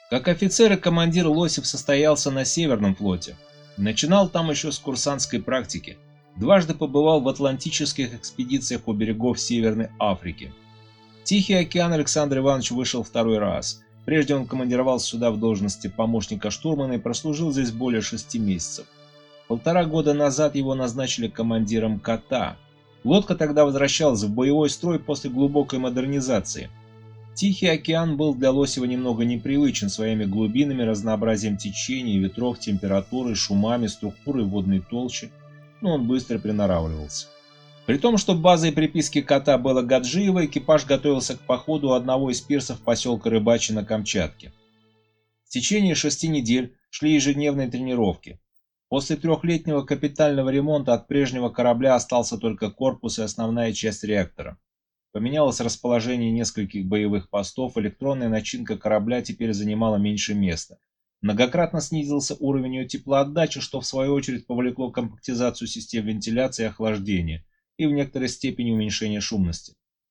Как офицер и командир Лосев состоялся на Северном флоте. Начинал там еще с курсантской практики. Дважды побывал в атлантических экспедициях у берегов Северной Африки. Тихий океан Александр Иванович вышел второй раз. Прежде он командировался сюда в должности помощника штурмана и прослужил здесь более 6 месяцев. 1,5 года назад его назначили командиром «Кота». Лодка тогда возвращалась в боевой строй после глубокой модернизации. Тихий океан был для Лосева немного непривычен своими глубинами, разнообразием течений, ветров, температурой, шумами, структурой водной толщи, но он быстро приноравливался. При том, что базой приписки «Кота» было Гаджиево, экипаж готовился к походу одного из пирсов поселка Рыбачи на Камчатке. В течение 6 недель шли ежедневные тренировки. После 3-летнего капитального ремонта от прежнего корабля остался только корпус и основная часть реактора. Поменялось расположение нескольких боевых постов, электронная начинка корабля теперь занимала меньше места. Многократно снизился уровень ее теплоотдачи, что в свою очередь повлекло компактизацию систем вентиляции и охлаждения и в некоторой степени уменьшение шумности.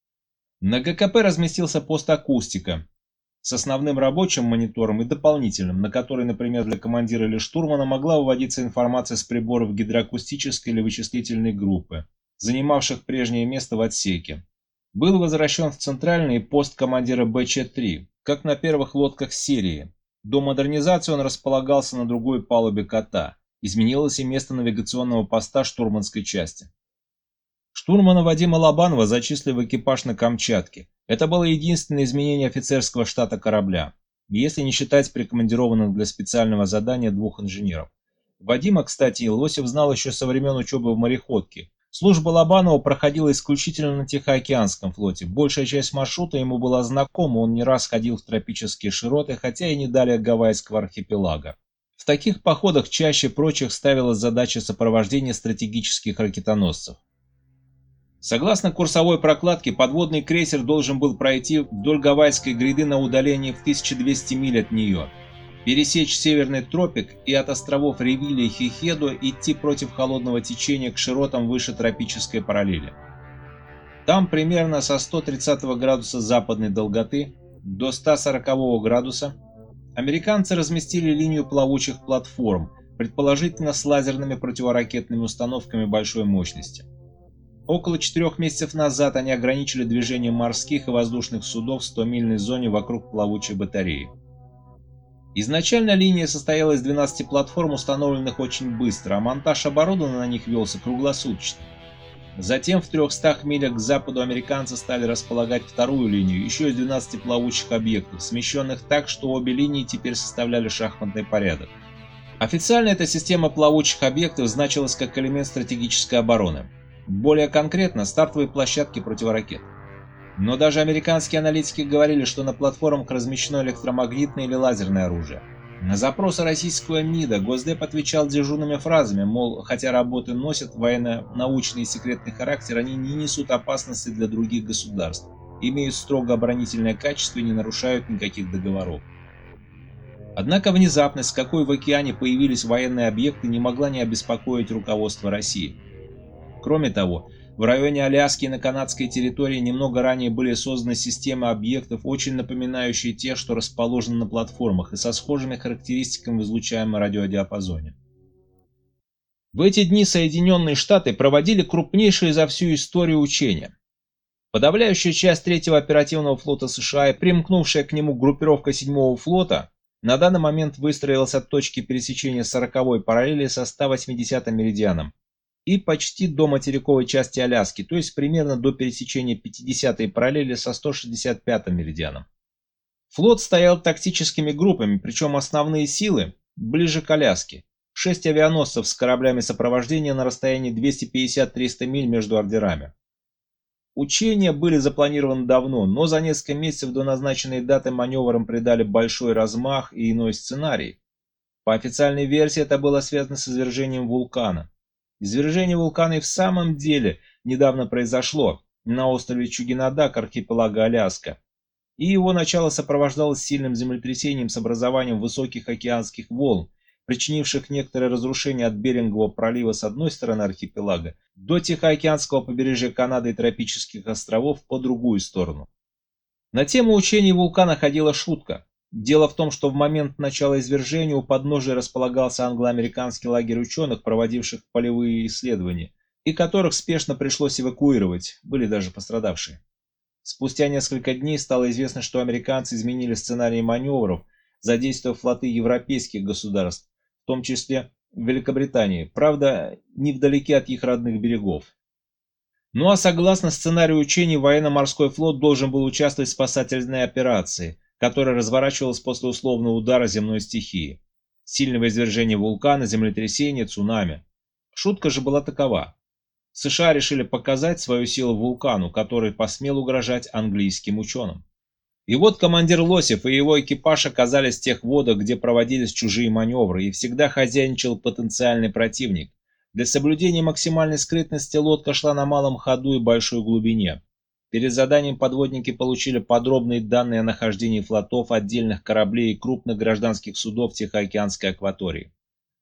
На ГКП разместился пост акустика с основным рабочим монитором и дополнительным, на который, например, для командира или штурмана могла выводиться информация с приборов гидроакустической или вычислительной группы, занимавших прежнее место в отсеке. Был возвращен в центральный пост командира БЧ-3, как на первых лодках серии. До модернизации он располагался на другой палубе «Кота». Изменилось и место навигационного поста штурманской части. Штурмана Вадима Лобанова зачислили в экипаж на Камчатке. Это было единственное изменение офицерского штата корабля, если не считать прикомандированных для специального задания 2 инженеров. Вадима, кстати, Лосев знал еще со времен учебы в мореходке. Служба Лобанова проходила исключительно на Тихоокеанском флоте. Большая часть маршрута ему была знакома, он не раз ходил в тропические широты, хотя и не далее Гавайского архипелага. В таких походах чаще прочих ставилась задача сопровождения стратегических ракетоносцев. Согласно курсовой прокладке, подводный крейсер должен был пройти вдоль Гавайской гряды на удалении в 1200 миль от нее, пересечь Северный тропик и от островов Ревилли и Хихедо идти против холодного течения к широтам выше тропической параллели. Там примерно со 130 градуса западной долготы до 140 градуса американцы разместили линию плавучих платформ, предположительно с лазерными противоракетными установками большой мощности. Около 4 месяцев назад они ограничили движение морских и воздушных судов в 100-мильной зоне вокруг плавучей батареи. Изначально линия состояла из 12 платформ, установленных очень быстро, а монтаж оборудования на них велся круглосуточно. Затем в 300 милях к западу американцы стали располагать вторую линию, еще из 12 плавучих объектов, смещенных так, что обе линии теперь составляли шахматный порядок. Официально эта система плавучих объектов значилась как элемент стратегической обороны. Более конкретно, стартовые площадки противоракет. Но даже американские аналитики говорили, что на платформах размещено электромагнитное или лазерное оружие. На запросы российского МИДа Госдеп отвечал дежурными фразами, мол, хотя работы носят военно-научный и секретный характер, они не несут опасности для других государств, имеют строго оборонительное качество и не нарушают никаких договоров. Однако внезапность, с какой в океане появились военные объекты, не могла не обеспокоить руководство России. Кроме того, в районе Аляски и на канадской территории немного ранее были созданы системы объектов, очень напоминающие те, что расположены на платформах и со схожими характеристиками в излучаемом радиодиапазоне. В эти дни Соединенные Штаты проводили крупнейшие за всю историю учения. Подавляющая часть 3-го оперативного флота США и примкнувшая к нему группировка 7-го флота на данный момент выстроилась от точки пересечения 40-й параллели со 180-м меридианом и почти до материковой части Аляски, то есть примерно до пересечения 50-й параллели со 165-м меридианом. Флот стоял тактическими группами, причем основные силы ближе к Аляске. 6 авианосцев с кораблями сопровождения на расстоянии 250-300 миль между ордерами. Учения были запланированы давно, но за несколько месяцев до назначенной даты маневрам придали большой размах и иной сценарий. По официальной версии это было связано с извержением вулкана. Извержение вулкана и в самом деле недавно произошло на острове Чугинадак архипелага Аляска, и его начало сопровождалось сильным землетрясением с образованием высоких океанских волн, причинивших некоторое разрушение от Берингового пролива с одной стороны архипелага до Тихоокеанского побережья Канады и тропических островов по другую сторону. На тему учений вулкана ходила шутка. Дело в том, что в момент начала извержения у подножия располагался англо-американский лагерь ученых, проводивших полевые исследования, и которых спешно пришлось эвакуировать, были даже пострадавшие. Спустя несколько дней стало известно, что американцы изменили сценарий маневров, задействовав флоты европейских государств, в том числе Великобритании, правда, невдалеке от их родных берегов. Ну а согласно сценарию учений, военно-морской флот должен был участвовать в спасательной операции, которая разворачивалась после условного удара земной стихии, сильного извержения вулкана, землетрясения, цунами. Шутка же была такова. США решили показать свою силу вулкану, который посмел угрожать английским ученым. И вот командир Лосев и его экипаж оказались в тех водах, где проводились чужие маневры, и всегда хозяйничал потенциальный противник. Для соблюдения максимальной скрытности лодка шла на малом ходу и большой глубине. Перед заданием подводники получили подробные данные о нахождении флотов, отдельных кораблей и крупных гражданских судов в Тихоокеанской акватории.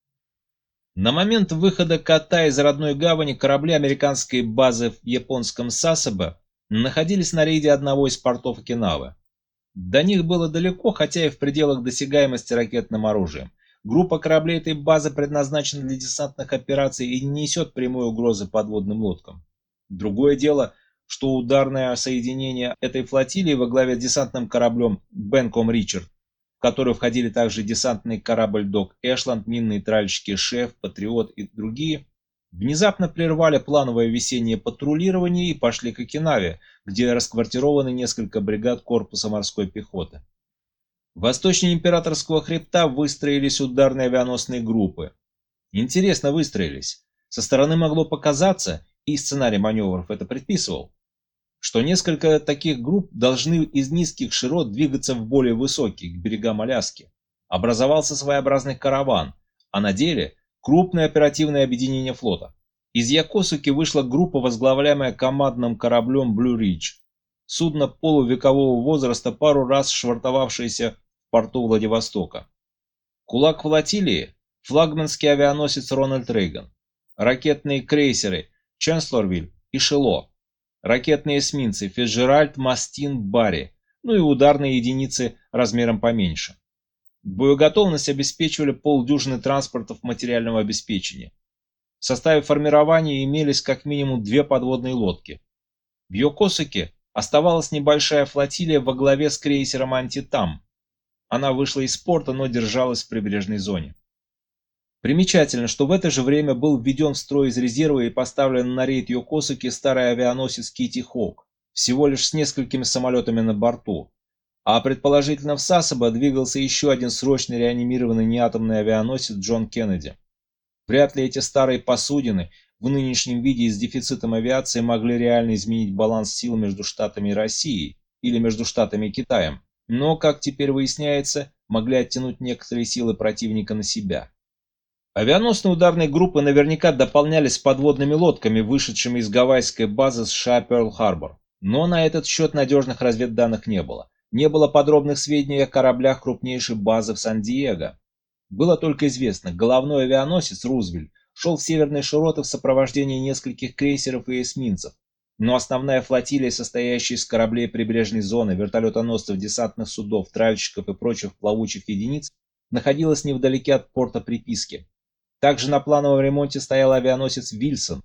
На момент выхода кота из родной гавани корабли американской базы в японском Сасебо находились на рейде одного из портов Окинавы. До них было далеко, хотя и в пределах досягаемости ракетным оружием. Группа кораблей этой базы предназначена для десантных операций и не несет прямой угрозы подводным лодкам. Другое дело, что ударное соединение этой флотилии во главе с десантным кораблем Бенком Ричард, в который входили также десантный корабль Док Эшланд, минные тральщики Шеф, Патриот и другие, внезапно прервали плановое весеннее патрулирование и пошли к Окинаве, где расквартированы несколько бригад корпуса морской пехоты. Восточнее Императорского хребта выстроились ударные авианосные группы. Интересно выстроились. Со стороны могло показаться, и сценарий маневров это предписывал, что несколько таких групп должны из низких широт двигаться в более высокие, к берегам Аляски. Образовался своеобразный караван, а на деле крупное оперативное объединение флота. Из Якосуки вышла группа, возглавляемая командным кораблем Blue Ridge. Судно полувекового возраста, пару раз швартовавшееся в порту Владивостока. Кулак флотилии – флагманский авианосец Рональд Рейган. Ракетные крейсеры Чанслорвиль и Шило. Ракетные эсминцы Фицджеральд, Мастин, Барри. Ну и ударные единицы размером поменьше. Боеготовность обеспечивали полдюжины транспортов материального обеспечения. В составе формирования имелись как минимум 2 подводные лодки. В Йокосуке оставалась небольшая флотилия во главе с крейсером Антитам. Она вышла из порта, но держалась в прибрежной зоне. Примечательно, что в это же время был введен в строй из резерва и поставлен на рейд Йокосуки старый авианосец Китти Хоук, всего лишь с несколькими самолетами на борту. А предположительно в Сасебо двигался еще один срочно реанимированный неатомный авианосец Джон Кеннеди. Вряд ли эти старые посудины в нынешнем виде и с дефицитом авиации могли реально изменить баланс сил между Штатами и Россией или между Штатами и Китаем, но, как теперь выясняется, могли оттянуть некоторые силы противника на себя. Авианосные ударные группы наверняка дополнялись подводными лодками, вышедшими из гавайской базы США Пёрл-Харбор, но на этот счет надежных разведданных не было. Не было подробных сведений о кораблях крупнейшей базы в Сан-Диего. Было только известно, головной авианосец Рузвельт шел в северные широты в сопровождении нескольких крейсеров и эсминцев, но основная флотилия, состоящая из кораблей прибрежной зоны, вертолетоносцев, десантных судов, тральщиков и прочих плавучих единиц, находилась невдалеке от порта приписки. Также на плановом ремонте стоял авианосец Вильсон.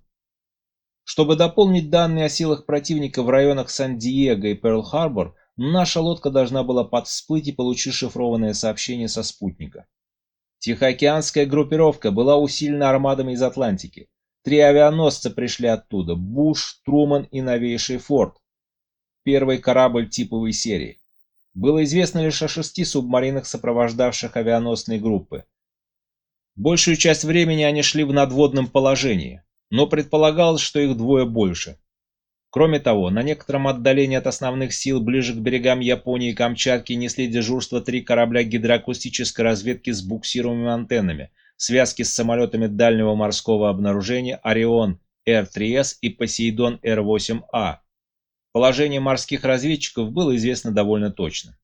Чтобы дополнить данные о силах противника в районах Сан-Диего и Пёрл-Харбор, наша лодка должна была подвсплыть и получить шифрованное сообщение со спутника. Тихоокеанская группировка была усилена армадами из Атлантики. 3 авианосца пришли оттуда – Буш, Труман и новейший Форд. Первый корабль типовой серии. Было известно лишь о 6 субмаринах, сопровождавших авианосные группы. Большую часть времени они шли в надводном положении, но предполагалось, что их 2 больше. Кроме того, на некотором отдалении от основных сил ближе к берегам Японии и Камчатки несли дежурство 3 корабля гидроакустической разведки с буксируемыми антеннами, связки с самолетами дальнего морского обнаружения «Орион» Р-3С и «Посейдон» Р-8А. Положение морских разведчиков было известно довольно точно.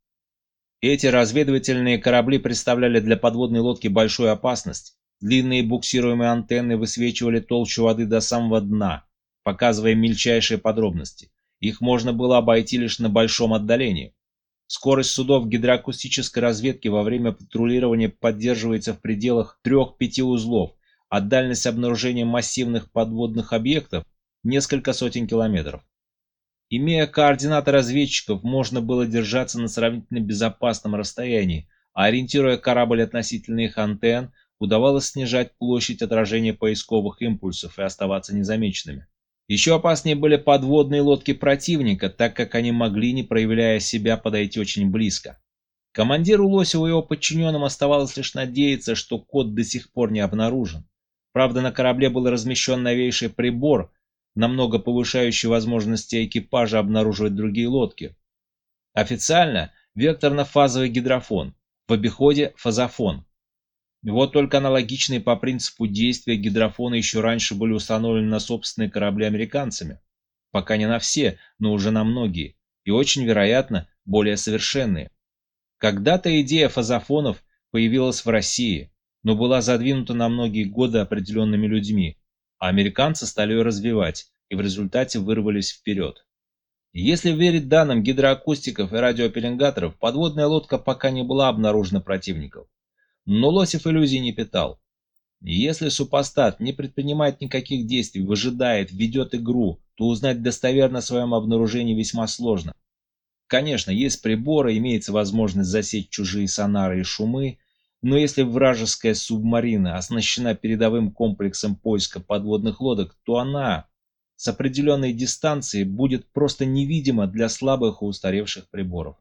Эти разведывательные корабли представляли для подводной лодки большую опасность. Длинные буксируемые антенны высвечивали толщу воды до самого дна, показывая мельчайшие подробности. Их можно было обойти лишь на большом отдалении. Скорость судов гидроакустической разведки во время патрулирования поддерживается в пределах 3-5 узлов, а дальность обнаружения массивных подводных объектов – несколько сотен километров. Имея координаты разведчиков, можно было держаться на сравнительно безопасном расстоянии, а ориентируя корабль относительно их антенн, удавалось снижать площадь отражения поисковых импульсов и оставаться незамеченными. Еще опаснее были подводные лодки противника, так как они могли, не проявляя себя, подойти очень близко. Командиру Лосеву и его подчиненным оставалось лишь надеяться, что код до сих пор не обнаружен. Правда, на корабле был размещен новейший прибор, намного повышающий возможности экипажа обнаруживать другие лодки. Официально векторно-фазовый гидрофон, в обиходе фазофон. Вот только аналогичные по принципу действия гидрофоны еще раньше были установлены на собственные корабли американцами. Пока не на все, но уже на многие, и очень вероятно более совершенные. Когда-то идея фазофонов появилась в России, но была задвинута на многие годы определенными людьми, а американцы стали ее развивать и в результате вырвались вперед. Если верить данным гидроакустиков и радиопеленгаторов, подводная лодка пока не была обнаружена противником. Но Лосев иллюзий не питал. Если супостат не предпринимает никаких действий, выжидает, ведет игру, то узнать достоверно о своем обнаружении весьма сложно. Конечно, есть приборы, имеется возможность засечь чужие сонары и шумы, но если вражеская субмарина оснащена передовым комплексом поиска подводных лодок, то она с определенной дистанции будет просто невидима для слабых и устаревших приборов.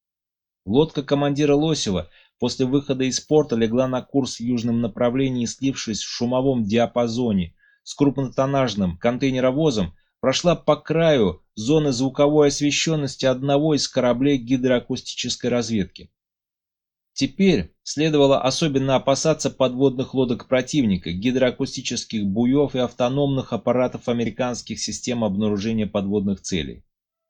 Лодка командира Лосева после выхода из порта легла на курс в южном направлении, слившись в шумовом диапазоне с крупнотоннажным контейнеровозом, прошла по краю зоны звуковой освещенности одного из кораблей гидроакустической разведки. Теперь следовало особенно опасаться подводных лодок противника, гидроакустических буев и автономных аппаратов американских систем обнаружения подводных целей.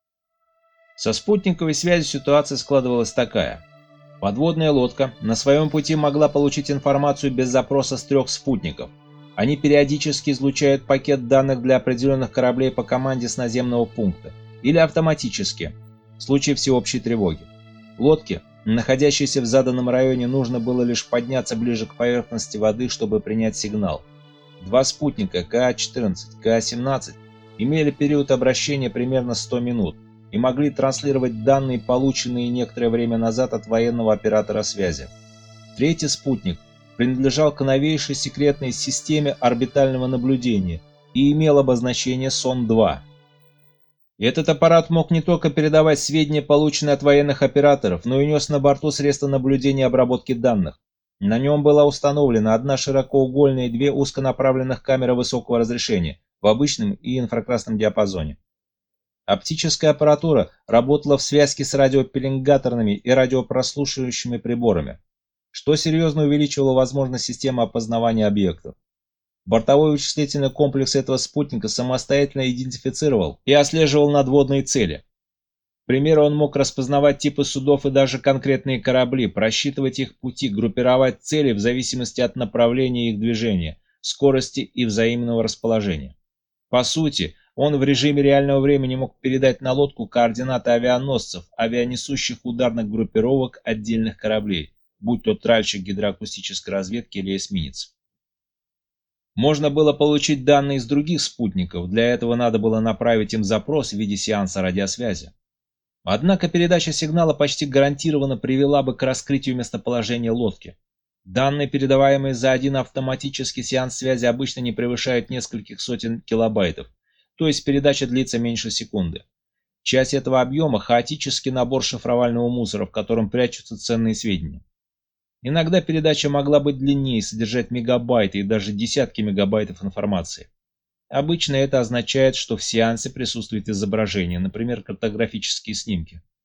Со спутниковой связью ситуация складывалась такая. Подводная лодка на своем пути могла получить информацию без запроса с 3 спутников. Они периодически излучают пакет данных для определенных кораблей по команде с наземного пункта или автоматически, в случае всеобщей тревоги. Лодке, находящейся в заданном районе, нужно было лишь подняться ближе к поверхности воды, чтобы принять сигнал. 2 спутника КА-14, КА-17 имели период обращения примерно 100 минут и могли транслировать данные, полученные некоторое время назад от военного оператора связи. 3-й спутник принадлежал к новейшей секретной системе орбитального наблюдения и имел обозначение СОН-2. Этот аппарат мог не только передавать сведения, полученные от военных операторов, но и нес на борту средства наблюдения и обработки данных. На нем была установлена 1 широкоугольная и 2 узконаправленных камеры высокого разрешения в обычном и инфракрасном диапазоне. Оптическая аппаратура работала в связке с радиопеленгаторными и радиопрослушивающими приборами, что серьезно увеличивало возможность системы опознавания объектов. Бортовой вычислительный комплекс этого спутника самостоятельно идентифицировал и отслеживал надводные цели. К примеру, он мог распознавать типы судов и даже конкретные корабли, просчитывать их пути, группировать цели в зависимости от направления их движения, скорости и взаимного расположения. По сути, он в режиме реального времени мог передать на лодку координаты авианосцев, авианесущих ударных группировок отдельных кораблей, будь то тральщик гидроакустической разведки или эсминец. Можно было получить данные из других спутников, для этого надо было направить им запрос в виде сеанса радиосвязи. Однако передача сигнала почти гарантированно привела бы к раскрытию местоположения лодки. Данные, передаваемые за один автоматический сеанс связи, обычно не превышают нескольких сотен килобайтов, то есть передача длится меньше секунды. Часть этого объема – хаотический набор шифровального мусора, в котором прячутся ценные сведения. Иногда передача могла быть длиннее, содержать мегабайты и даже десятки мегабайтов информации. Обычно это означает, что в сеансе присутствует изображение, например, картографические снимки.